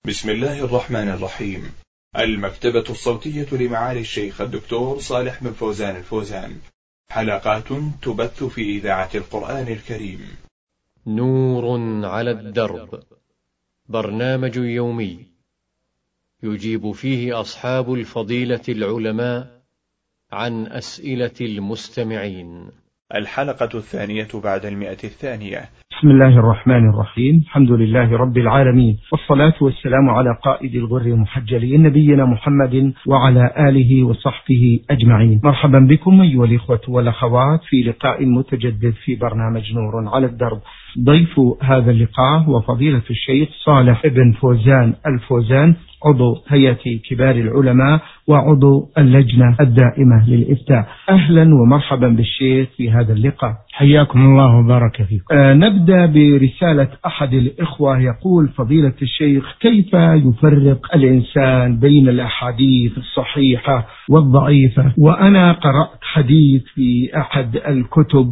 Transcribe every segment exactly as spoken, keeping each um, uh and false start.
بسم الله الرحمن الرحيم. المكتبة الصوتية لمعالي الشيخ الدكتور صالح بن فوزان الفوزان، حلقات تبث في إذاعة القرآن الكريم. نور على الدرب، برنامج يومي يجيب فيه أصحاب الفضيلة العلماء عن أسئلة المستمعين. الحلقة الثانية بعد المئة الثانية. بسم الله الرحمن الرحيم. الحمد لله رب العالمين، والصلاة والسلام على قائد الغر المحجلين نبينا محمد وعلى آله وصحبه أجمعين. مرحبا بكم أيها الإخوة والأخوات في لقاء متجدد في برنامج نور على الدرب. ضيف هذا اللقاء هو فضيلة الشيخ صالح بن فوزان الفوزان، عضو هيئة كبار العلماء وعضو اللجنة الدائمة للإفتاء. أهلا ومرحبا بالشيخ في هذا اللقاء. حياكم الله وبارك فيكم. آه نبدأ برسالة أحد الإخوة، يقول فضيلة الشيخ: كيف يفرق الإنسان بين الأحاديث الصحيحة والضعيفة؟ وأنا قرأت حديث في أحد الكتب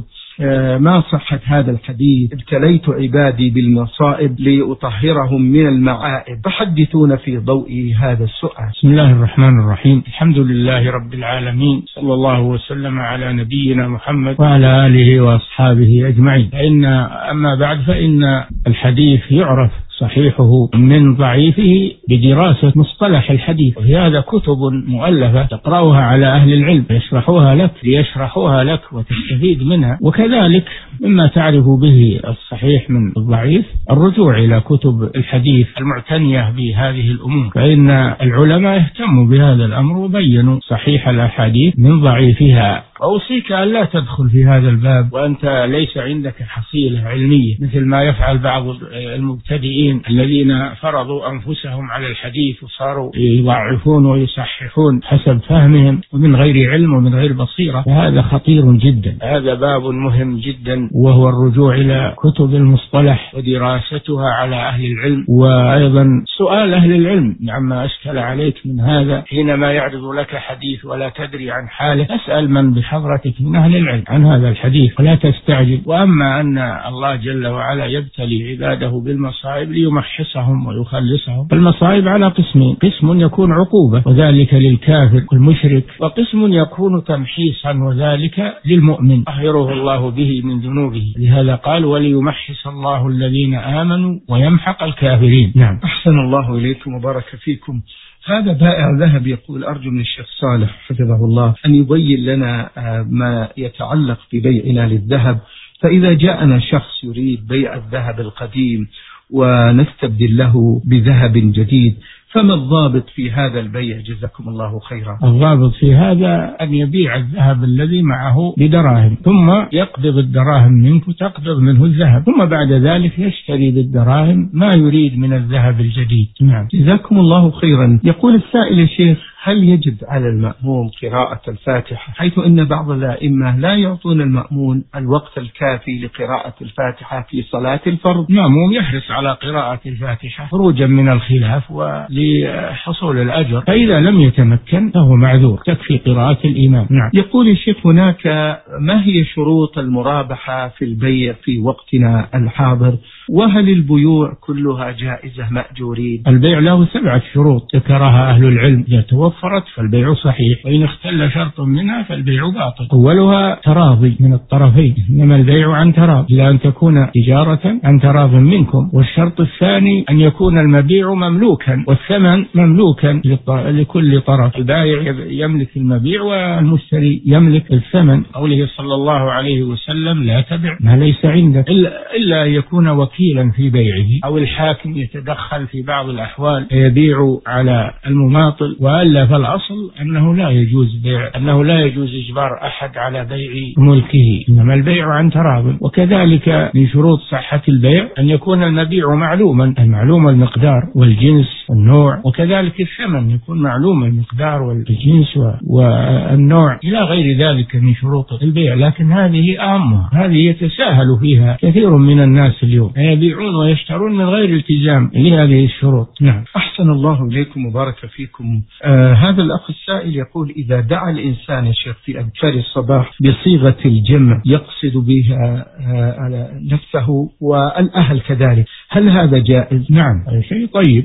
ما صحة هذا الحديث: ابتليت عبادي بالمصائب لأطهرهم من المعائب، فحدثونا في ضوء هذا السؤال. بسم الله الرحمن الرحيم. الحمد لله رب العالمين، صلى الله وسلم على نبينا محمد وعلى آله وأصحابه أجمعين. فإن أما بعد، فإن الحديث يعرف صحيحه من ضعيفه بدراسة مصطلح الحديث، وفي هذا كتب مؤلفة تقرأها على أهل العلم يشرحوها لك ليشرحوها لك وتستفيد منها. وكذلك مما تعرف به الصحيح من الضعيف الرجوع إلى كتب الحديث المعتنية بهذه الأمور، فإن العلماء اهتموا بهذا الأمر وبينوا صحيح الأحاديث من ضعيفها. أوصيك أن لا تدخل في هذا الباب وأنت ليس عندك حصيلة علمية، مثل ما يفعل بعض المبتدئين الذين فرضوا أنفسهم على الحديث وصاروا يضعفون ويصححون حسب فهمهم ومن غير علم ومن غير بصيرة. فهذا خطير جدا. هذا باب مهم جدا، وهو الرجوع إلى كتب المصطلح ودراستها على أهل العلم، وأيضا سؤال أهل العلم عما أشكل عليك من هذا. حينما يعرض لك حديث ولا تدري عن حاله، أسأل من بحضرتك من أهل العلم عن هذا الحديث ولا تستعجل. وأما أن الله جل وعلا يبتلي عباده بالمصائب ليمحصهم ويخلصهم، فالمصائب على قسمين: قسم يكون عقوبة وذلك للكافر والمشرك، وقسم يكون تمحيصا وذلك للمؤمن يطهره الله به من ذنوبه. لهذا قال: وليمحص الله الذين آمنوا ويمحق الكافرين. نعم، أحسن الله إليكم وبارك فيكم. هذا بائع ذهب يقول: أرجو من الشيخ صالح حفظه الله أن يبين لنا ما يتعلق ببيعنا للذهب، فإذا جاءنا شخص يريد بيع الذهب القديم ونستبدل له بذهب جديد، فما الضابط في هذا البيع؟ جزاكم الله خيرا. الضابط في هذا أن يبيع الذهب الذي معه بدراهم، ثم يقبض الدراهم منك وتقبض منه الذهب، ثم بعد ذلك يشتري بالدراهم ما يريد من الذهب الجديد. نعم، جزاكم الله خيرا. يقول السائل: يا شيخ، هل يجب على المأموم قراءة الفاتحة، حيث أن بعض الأئمة لا يعطون المأمون الوقت الكافي لقراءة الفاتحة في صلاة الفرض؟ المأموم يحرص على قراءة الفاتحة خروجا من الخلاف ولحصول الأجر، فإذا لم يتمكن فهو معذور، تكفي قراءة الإمام. نعم. يقول الشيخ: هناك ما هي شروط المرابحة في البيع في وقتنا الحاضر؟ وهل البيوع كلها جائزة مأجورين؟ البيع له سبعة شروط ذكرها أهل العلم، إذا توفرت فالبيع صحيح، وإن اختل شرط منها فالبيع باطل. أولها تراضي من الطرفين، إنما البيع عن تراضي، إلا أن تكون تجارة عن تراض منكم. والشرط الثاني أن يكون المبيع مملوكا والثمن مملوكا لكل طرف، البائع يملك المبيع والمشتري يملك الثمن. قوله صلى الله عليه وسلم: لا تبع ما ليس عندك، إلا أن يكون وكيلا في بيعه، أو الحاكم يتدخل في بعض الأحوال يبيع على المماطل، وألا فالأصل أنه لا يجوز بيع أنه لا يجوز إجبار أحد على بيع ملكه، إنما البيع عن تراض. وكذلك من شروط صحة البيع أن يكون المبيع معلوما، المعلوم المقدار والجنس والنوع، وكذلك الثمن يكون معلوم المقدار والجنس والنوع إلى غير ذلك من شروط البيع. لكن هذه أهمها، هذه يتساهل فيها كثير من الناس اليوم، يبيعون ويشترون من غير التزام لهذه الشروط. نعم، أحسن الله إليكم وبارك فيكم. آه هذا الأخ السائل يقول: إذا دعا الإنسان يا شيخ في أذكار الصباح بصيغة الجمع يقصد بها آه نفسه والأهل كذلك، هل هذا جائز؟ نعم، شيء طيب أنك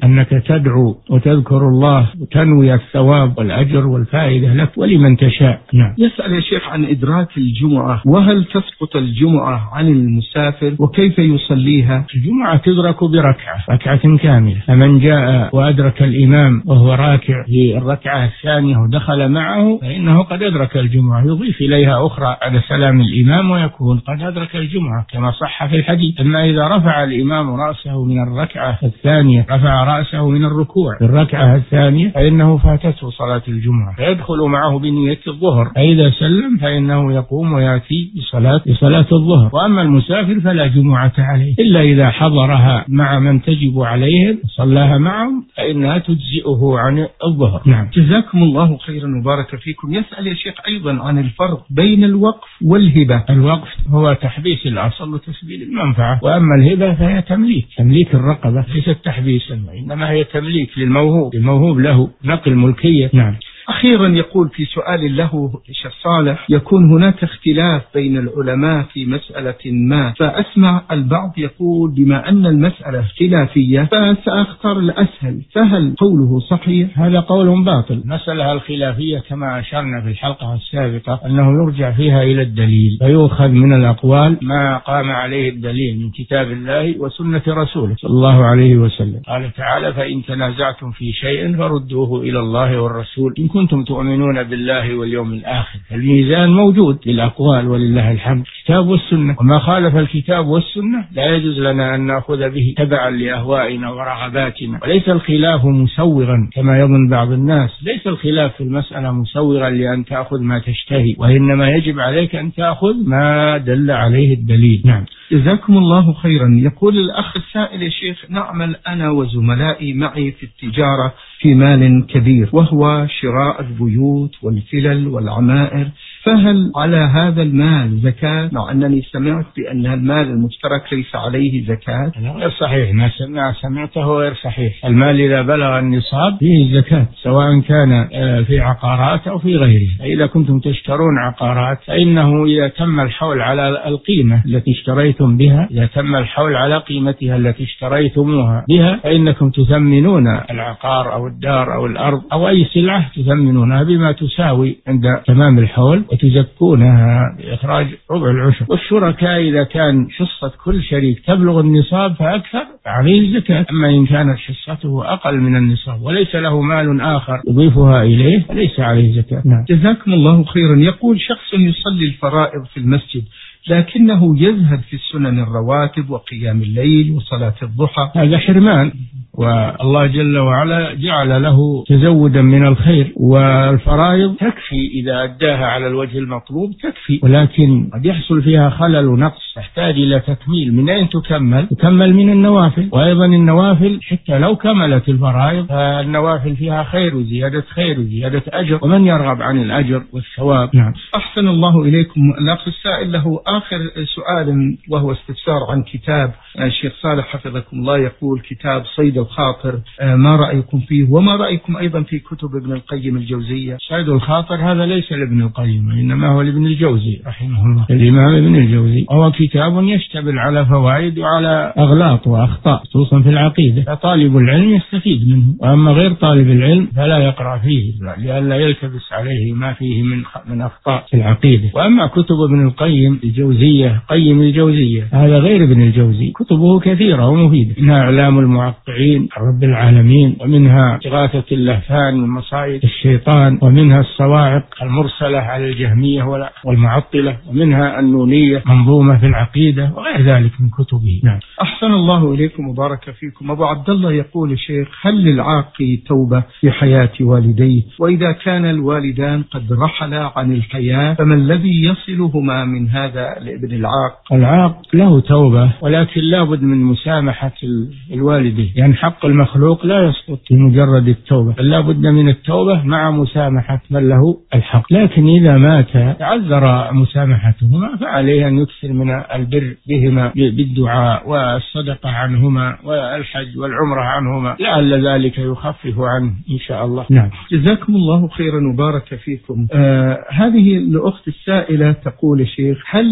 وتدعو وتذكر الله وتنوي الثواب والأجر والفائدة لك ولمن تشاء. نعم. يسأل يا شيخ عن إدراك الجمعة، وهل تسقط الجمعة عن المسافر وكيف يصليها؟ الجمعة تدرك بركعة، ركعة كاملة. فمن جاء وأدرك الإمام وهو راكع في الركعة الثانية ودخل معه فإنه قد أدرك الجمعة، يضيف إليها أخرى على سلام الإمام ويكون قد أدرك الجمعة كما صح في الحديث. أما إذا رفع الإمام رأسه من الركعة الثانية، رفع رأسه من الركوع في الركعة الثانية، فإنه فاتته صلاة الجمعة، فيدخل معه بنية الظهر، فإذا سلم فإنه يقوم ويأتي بصلاة بصلاة الظهر. وأما المسافر فلا جمعة عليه إلا إذا حضرها مع من تجب عليهم صلاها معهم فإنها تجزئه عن الظهر. نعم. جزاكم الله خيرا وبارك فيكم. يسأل يا شيخ أيضا عن الفرق بين الوقف والهبة. الوقف هو تحبيس الأصل وتسبيل المنفعة، وأما الهبة فهي تمليك، تمليك الرقبة، ليست تحبيسا إنما هي تمليك للموهوب، الموهوب له نقل ملكية. نعم. أخيرا يقول في سؤال له شيخ صالح، يكون هناك اختلاف بين العلماء في مسألة ما، فأسمع البعض يقول بما أن المسألة خلافية فسأختار الأسهل، فهل قوله صحيح؟ هذا قول باطل. المسألة الخلافية كما أشرنا في الحلقة السابقة أنه يرجع فيها إلى الدليل، فيؤخذ من الأقوال ما قام عليه الدليل من كتاب الله وسنة رسوله صلى الله عليه وسلم. قال تعالى: فإن تنازعتم في شيء فردوه إلى الله والرسول إن كنتم تؤمنون بالله واليوم الآخر. الميزان موجود للأقوال ولله الحمد، الكتاب والسنة، وما خالف الكتاب والسنة لا يجوز لنا أن نأخذ به تبعا لأهوائنا ورغباتنا. وليس الخلاف مسوغا كما يظن بعض الناس، ليس الخلاف في المسألة مسوغا لأن تأخذ ما تشتهي، وإنما يجب عليك أن تأخذ ما دل عليه الدليل. نعم. جزاكم الله خيرا. يقول الأخ السائل: يا شيخ، نعمل أنا وزملائي معي في التجارة في مال كبير، وهو شراء البيوت والفلل والعمائر، فهل على هذا المال زكاة؟ مع أنني سمعت بأن المال المشترك ليس عليه زكاة. غير صحيح، ما سمع سمعته غير صحيح. المال إذا بلغ النصاب فيه الزكاة، سواء كان في عقارات أو في غيره. فإذا كنتم تشترون عقارات فإنه إذا تم الحول على القيمة التي اشتريتم بها، إذا تم الحول على قيمتها التي اشتريتموها بها، فإنكم تثمنون العقار أو الدار أو الأرض أو أي سلعة تثمنونها بما تساوي عند تمام الحول وتزكونها بإخراج ربع العشر. والشركاء إذا كان حصة كل شريك تبلغ النصاب فأكثر فعليه الزكاة. أما إن كانت حصته أقل من النصاب وليس له مال آخر يضيفها إليه فليس عليه زكاة. نعم. جزاكم الله خيرا. يقول شخص يصلي الفرائض في المسجد لكنه يزهد في السنن الرواتب وقيام الليل وصلاة الضحى، هذا حرمان، والله جل وعلا جعل له تزودا من الخير، والفرائض تكفي إذا أداها على الوجه المطلوب تكفي، ولكن قد يحصل فيها خلل ونقص تحتاج إلى تكميل. من أين تكمل؟ تكمل من النوافل. وأيضا النوافل حتى لو كملت الفرائض فالنوافل فيها خير وزيادة خير وزيادة أجر، ومن يرغب عن الأجر والثواب. نعم. أحسن الله إليكم. الأخ السائل له آخر سؤال وهو استفسار عن كتاب الشيخ صالح حفظكم الله، يقول: كتاب صيد الخاطر، ما رأيكم فيه وما رأيكم أيضا في كتب ابن القيم الجوزية؟ صيد الخاطر هذا ليس لابن القيم، إنما هو لابن الجوزي رحمه الله، الإمام ابن الجوزي. هو كتاب يشتمل على فوائد وعلى أغلاط وأخطاء خصوصا في العقيدة، فطالب العلم يستفيد منه، وأما غير طالب العلم فلا يقرأ فيه لئلا يلتبس عليه ما فيه من من أخطاء في العقيدة. وأما كتب ابن القيم الجوزية، قيم الجوزية، هذا غير ابن الجوزي، كتبه كثيرة ومفيدة، منها إعلام المعقعين عن رب العالمين، ومنها إغاثة اللهفان من مصائد الشيطان، ومنها الصواعق المرسلة على الجهمية والمعطلة، ومنها النونية منظومة في العقيدة، وغير ذلك من كتبه. نعم. أحسن الله إليكم وبارك فيكم. أبو عبد الله يقول: الشيخ، هل للعاق توبة في حياة والديه؟ وإذا كان الوالدان قد رحلا عن الحياة فما الذي يصلهما من هذا لابن العاق؟ العاق له توبة، ولكن لابد من مسامحة الوالدين، يعني حق المخلوق لا يسقط بمجرد التوبة، بل لابد من التوبة مع مسامحة من له الحق. لكن إذا مات تعذر مسامحتهما فعليه أن يكثر من البر بهما بالدعاء والصدقة عنهما والحج والعمرة عنهما، لعل ذلك يخفف عنه إن شاء الله. نعم. جزاكم الله خيرا وبارك فيكم. آه هذه الأخت السائلة تقول: الشيخ، هل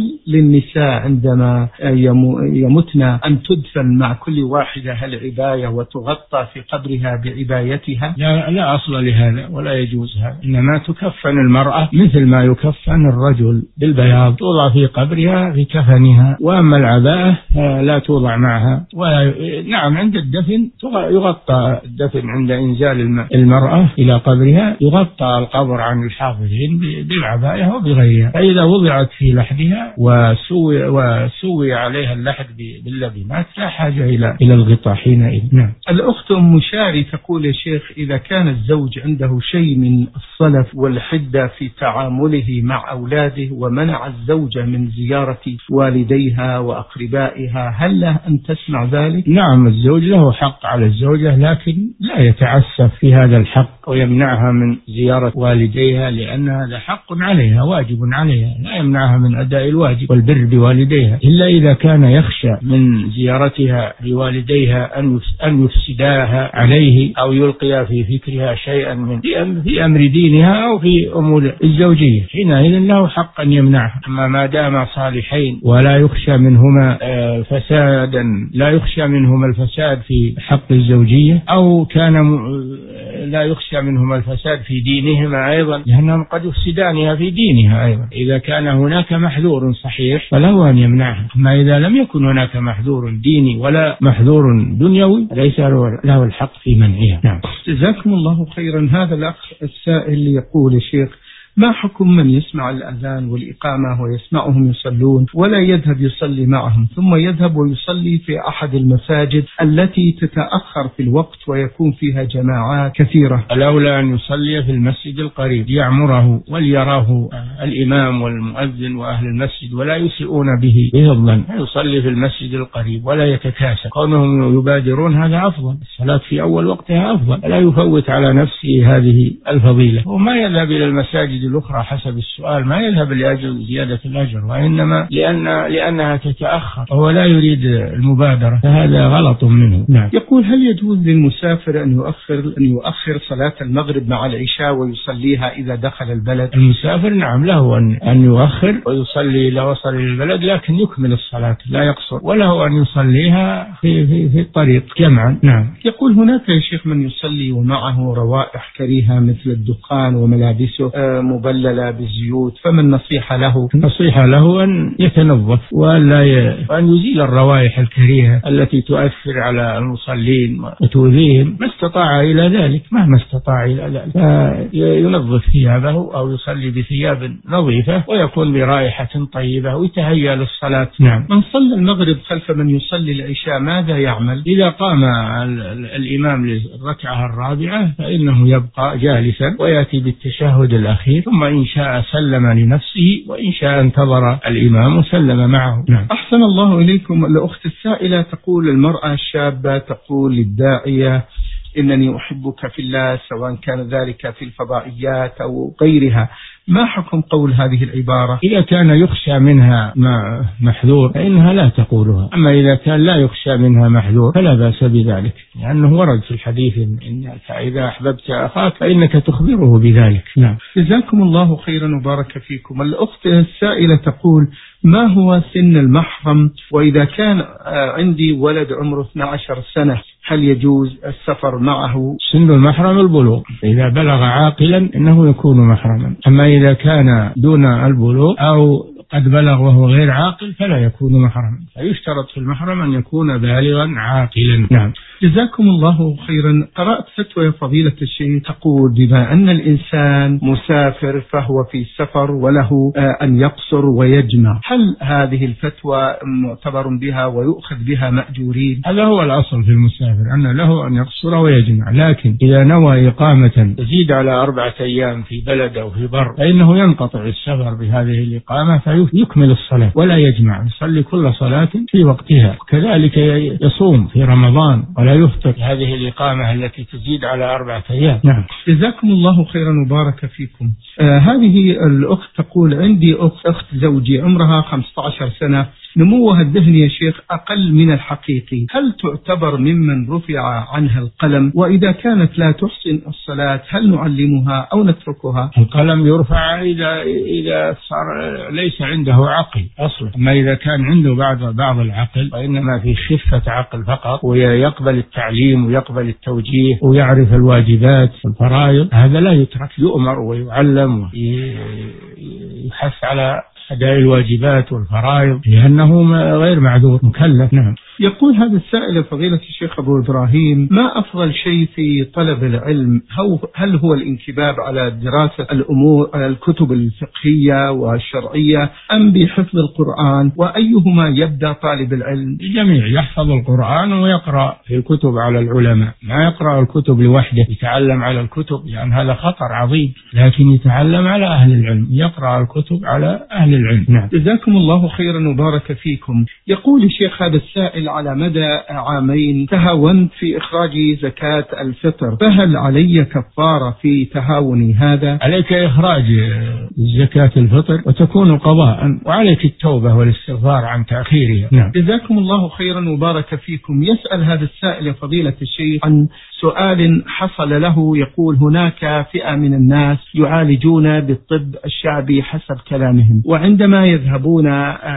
للنساء عندما يمتن أن تدفن مع كل واحدة العباية وتغطى في قبرها بعبايتها؟ لا, لا أصل لهذا ولا يجوز هذا، إنما تكفن المرأة مثل ما يكفن الرجل بالبياض، توضع في قبرها في كفنها، وأما العباءة لا توضع معها. ونعم عند الدفن يغطى الدفن عند إنزال المرأة إلى قبرها، يغطى القبر عن الحاضرين بالعباية وبغيرها. فإذا وضعت في لحدها وسوي, وسوي عليها اللحد باللبنات لا حاجة إلى إلى الغطاء حينئذ. نعم. الأخت أم مشاري تقول يا شيخ إذا كان الزوج عنده شيء من الصلف والحدة في تعامله مع أولاده ومنع الزوجة من زيارة والديها وأقربائها، هل له أن تسمع ذلك؟ نعم، الزوج له حق على الزوجة، لكن لا يتعسف في هذا الحق ويمنعها من زيارة والديها، لأن هذا حق عليها واجب عليها، لا يمنعها من أداء الواجب والبر بوالديها، إلا إذا كان يخشى من زيارتها بوالديها أن يفسداها عليه أو يلقي في فكرها شيئا من في أمر دينها أو في أمور الزوجية، حينئذ له حق أن يمنعها. أما ما دام صالحين ولا يخشى منهما فسادا، لا يخشى منهما الفساد في حق الزوجية، أو كان لا يخشى منهما الفساد في دينهما أيضا، لأنهم قد يفسدانها في دينها أيضا. إذا كان هناك محذور صحيح فله أن يمنعها، أما إذا لم يكن هناك محذور ديني ولا محذور دنيوي ليس له الحق في منعها. نعم. جزاكم الله خيرا. هذا الأخ السائل يقول يا شيخ ما حكم من يسمع الأذان والإقامة ويسمعهم يصلون ولا يذهب يصلي معهم، ثم يذهب ويصلي في أحد المساجد التي تتأخر في الوقت ويكون فيها جماعات كثيرة؟ الأولى أن يصلي في المسجد القريب يعمره وليراه الإمام والمؤذن وأهل المسجد ولا يسيئون به به الظن، يصلي في المسجد القريب ولا يتكاسل، كونهم يبادرون هذا أفضل، الصلاة في أول وقتها أفضل، لا يفوت على نفسه هذه الفضيلة. وما يذهب إلى المساجد الأخرى حسب السؤال ما يذهب لأجل زيادة الأجر، وإنما لأن لأنها تتأخر وهو لا يريد المبادرة، فهذا غلط منه. نعم. يقول هل يجوز للمسافر أن يؤخر أن يؤخر صلاة المغرب مع العشاء ويصليها إذا دخل البلد؟ المسافر نعم له أن أن يؤخر ويصلي إذا وصل إلى البلد، لكن يكمل الصلاة لا يقصر، وله أن يصليها في في, في الطريق جمعا. نعم. يقول هناك يا شيخ من يصلي ومعه روائح كريهة مثل الدخان وملابسه مبللة بالزيوت، فما النصيحة له؟ النصيحة له أن يتنظف وأن وأن يزيل الروائح الكريهة التي تؤثر على المصلين وتؤذيهم، ما استطاع إلى ذلك مهما استطاع إلى ذلك، فينظف ثيابه أو يصلي بثياب نظيفة ويكون برائحة طيبة ويتهيأ للصلاة. نعم. من صلى المغرب خلف من يصلي العشاء ماذا يعمل؟ إذا قام الإمام للركعة الرابعة فإنه يبقى جالسا ويأتي بالتشهد الأخير، ثم إن شاء سلم لنفسه وإن شاء انتظر الإمام وسلم معه. نعم. أحسن الله إليكم. الأخت السائلة تقول المرأة الشابة تقول للداعية إنني أحبك في الله، سواء كان ذلك في الفضائيات أو غيرها، ما حكم قول هذه العبارة؟ إذا كان يخشى منها محذور فإنها لا تقولها، أما إذا كان لا يخشى منها محذور فلا بأس بذلك، لأنه ورد في الحديث إن فإذا أحببت أخاك فإنك تخبره بذلك. نعم. جزاكم الله خيرا وبارك فيكم. الأخت السائلة تقول ما هو سن المحرم، وإذا كان عندي ولد عمره اثني عشر سنة هل يجوز السفر معه؟ سن المحرم البلوغ، إذا بلغ عاقلا إنه يكون محرما، أما إذا كان دون البلوغ أو قد بلغ وهو غير عاقل فلا يكون محرما، فيشترط في المحرم أن يكون بالغا عاقلا. نعم. جزاكم الله خيرا. قرأت فتوى فضيلة الشيخ تقول بما أن الإنسان مسافر فهو في سفر وله أن يقصر ويجمع، هل هذه الفتوى معتبر بها ويؤخذ بها مأجورين؟ هذا هو الأصل في المسافر أن له أن يقصر ويجمع، لكن إذا نوى إقامة تزيد على أربعة أيام في بلد أو في بر فإنه ينقطع السفر بهذه الإقامة فيكمل الصلاة ولا يجمع، يصلي كل صلاة في وقتها، وكذلك يصوم في رمضان ولا يفطر هذه الإقامة التي تزيد على أربعة أيام. نعم. جزاكم الله خيرا وبارك فيكم. آه هذه الأخت تقول عندي أخت, أخت زوجي عمرها خمسة عشر سنة نموها الذهني يا شيخ أقل من الحقيقي، هل تعتبر ممن رفع عنها القلم؟ وإذا كانت لا تحسن الصلاة هل نعلمها أو نتركها؟ القلم يرفع إذا إذا صار ليس عنده عقل أصلا، أما إذا كان عنده بعض بعض العقل وإنما في خفة عقل فقط، ويقبل التعليم ويقبل التوجيه ويعرف الواجبات والفرائض، هذا لا يترك، يؤمر ويعلم ويحث على أداء الواجبات والفرائض لأنه غير معذور مكلف. نعم. يقول هذا السائل فضيلة الشيخ أبو إبراهيم: ما أفضل شيء في طلب العلم؟ هل هو الانكباب على دراسة الأمور الكتب الفقهية والشرعية أم بحفظ القرآن؟ وأيهما يبدأ طالب العلم؟ الجميع يحفظ القرآن ويقرأ في الكتب على العلماء، ما يقرأ الكتب لوحده يتعلم على الكتب لأن هذا خطر عظيم، لكن يتعلم على أهل العلم، يقرأ الكتب على أهل العلم. نعم. جزاكم الله خيرا وبارك فيكم. يقول الشيخ هذا السائل: على مدى عامين تهاونت في إخراج زكاة الفطر، فهل علي كفارة في تهاوني هذا؟ عليك إخراج زكاة الفطر وتكون قضاء، وعليك التوبة والاستغفار عن تأخيرها. نعم. جزاكم الله خيرا وبارك فيكم. يسأل هذا السائل فضيلة الشيخ عن سؤال حصل له، يقول: هناك فئة من الناس يعالجون بالطب الشعبي حسب كلامهم، وعندما يذهبون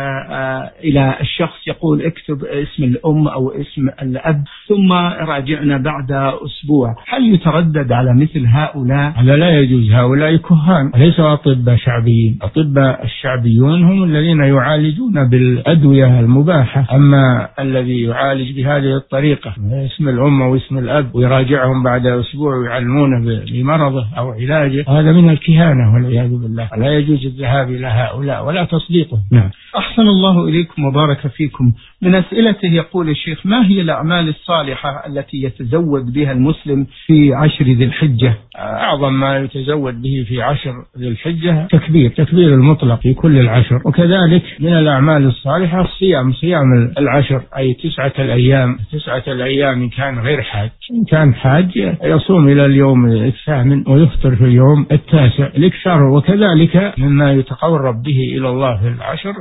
إلى الشخص يقول: اكتب اسم الأم أو اسم الأب ثم راجعنا بعد أسبوع، هل يتردد على مثل هؤلاء؟ هذا لا يجوز، هؤلاء كهان ليس أطباء شعبيين. الأطباء الشعبيون هم الذين يعالجون بالأدوية المباحة، أما الذي يعالج بهذه الطريقة اسم الأم أو اسم الأب ويراجعهم بعد أسبوع ويعلمونه بمرضه أو علاجه، هذا من الكهانة والعياذ بالله، لا يجوز الذهاب إلى هؤلاء ولا تصديقه. نعم. أحسن الله إليكم وبارك فيكم. من أسئلته يقول الشيخ: ما هي الأعمال الصالحة التي يتزود بها المسلم في عشر ذي الحجة؟ أعظم ما يتزود به في عشر ذي الحجة تكبير تكبير المطلق في كل العشر، وكذلك من الأعمال الصالحة الصيام، صيام العشر أي تسعة الأيام، تسعة الأيام إن كان غير حاج، إن كان حاج يصوم إلى اليوم الثامن ويفطر في اليوم التاسع الإكثار، وكذلك مما يتقرب به إلى الله في العشر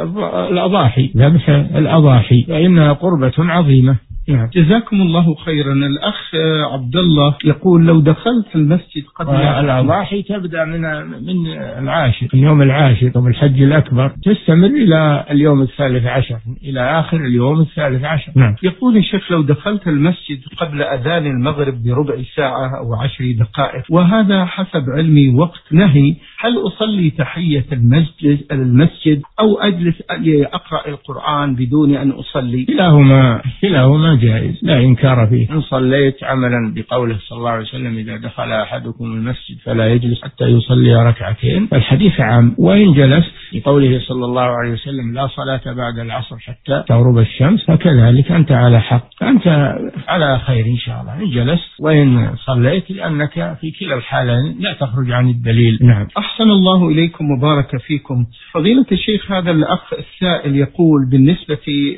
الأضاحي، ذبح الأضاحي فإنها قربة عظيمة. نعم. جزاكم الله خيرا. الأخ عبد الله يقول: لو دخلت المسجد قبل الأضاحي تبدأ من من العاشر، اليوم العاشر من الحج الأكبر، تستمر إلى اليوم الثالث عشر، إلى آخر اليوم الثالث عشر. نعم. يقول الشيخ: لو دخلت المسجد قبل أذان المغرب بربع ساعة أو عشر دقائق، وهذا حسب علمي وقت نهي، هل أصلي تحية المسجد المسجد أو أجلس أقرأ القرآن بدون أن أصلي؟ كلاهما كلاهما جائز، لا إنكار فيه. إن صليت عملا بقوله صلى الله عليه وسلم: إذا دخل أحدكم المسجد فلا يجلس حتى يصلي ركعتين، فالحديث عام. وإن جلست بقوله صلى الله عليه وسلم: لا صلاة بعد العصر حتى تغرب الشمس، فكذلك أنت على حق، أنت على خير إن شاء الله إن جلست وإن صليت، لأنك في كلا الحالين لا تخرج عن الدليل. نعم. أحسن الله إليكم وبارك فيكم. فضيلة الشيخ هذا الأخ السائل يقول: بالنسبة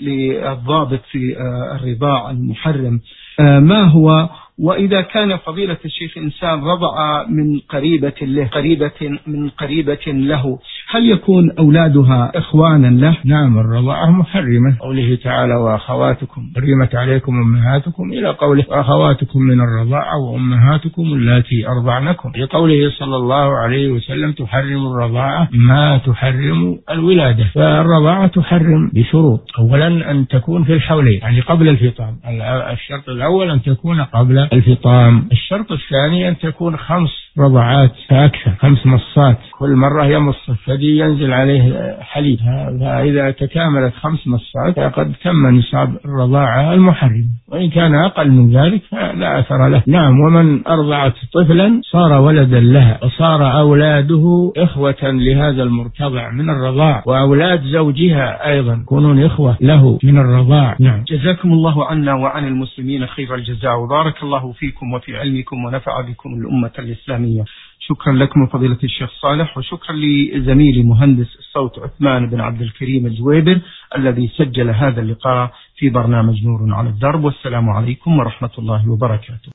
للضابط في الرضاع المحرم ما هو، وإذا كان فضيلة الشيخ إنسان رضع من قريبة له قريبة من قريبة له، هل يكون أولادها إخوانا له؟ نعم، الرضاعة محرمة، قوله تعالى: وأخواتكم حرمت عليكم أمهاتكم، إلى قوله: وأخواتكم من الرضاعة وأمهاتكم اللاتي أرضعنكم، لقوله صلى الله عليه وسلم: تحرم الرضاعة ما تحرم الولادة. فالرضاعة تحرم بشروط: أولا أن تكون في الحولين، يعني قبل الفطام، الشرط الأول أن تكون قبل الفطام، الشرط الثاني أن تكون خمس رضعات فأكثر، خمس مصات، كل مرة يمص الثدي ينزل عليه حليب، فإذا تكاملت خمس مصات فقد تم نصاب الرضاعة المحرمة، وإن كان أقل من ذلك فلا أثر له. نعم. ومن أرضعت طفلا صار ولدا لها، وصار أولاده إخوة لهذا المرتضع من الرضاع، وأولاد زوجها أيضا يكونون إخوة له من الرضاع. نعم. جزاكم الله عنا وعن المسلمين خير الجزاء، وبارك الله فيكم وفي علمكم ونفع بكم الأمة الإسلامية. شكرا لكم فضيلة الشيخ صالح، وشكرا لزميلي مهندس الصوت عثمان بن عبد الكريم الجويبر الذي سجل هذا اللقاء في برنامج نور على الدرب. والسلام عليكم ورحمة الله وبركاته.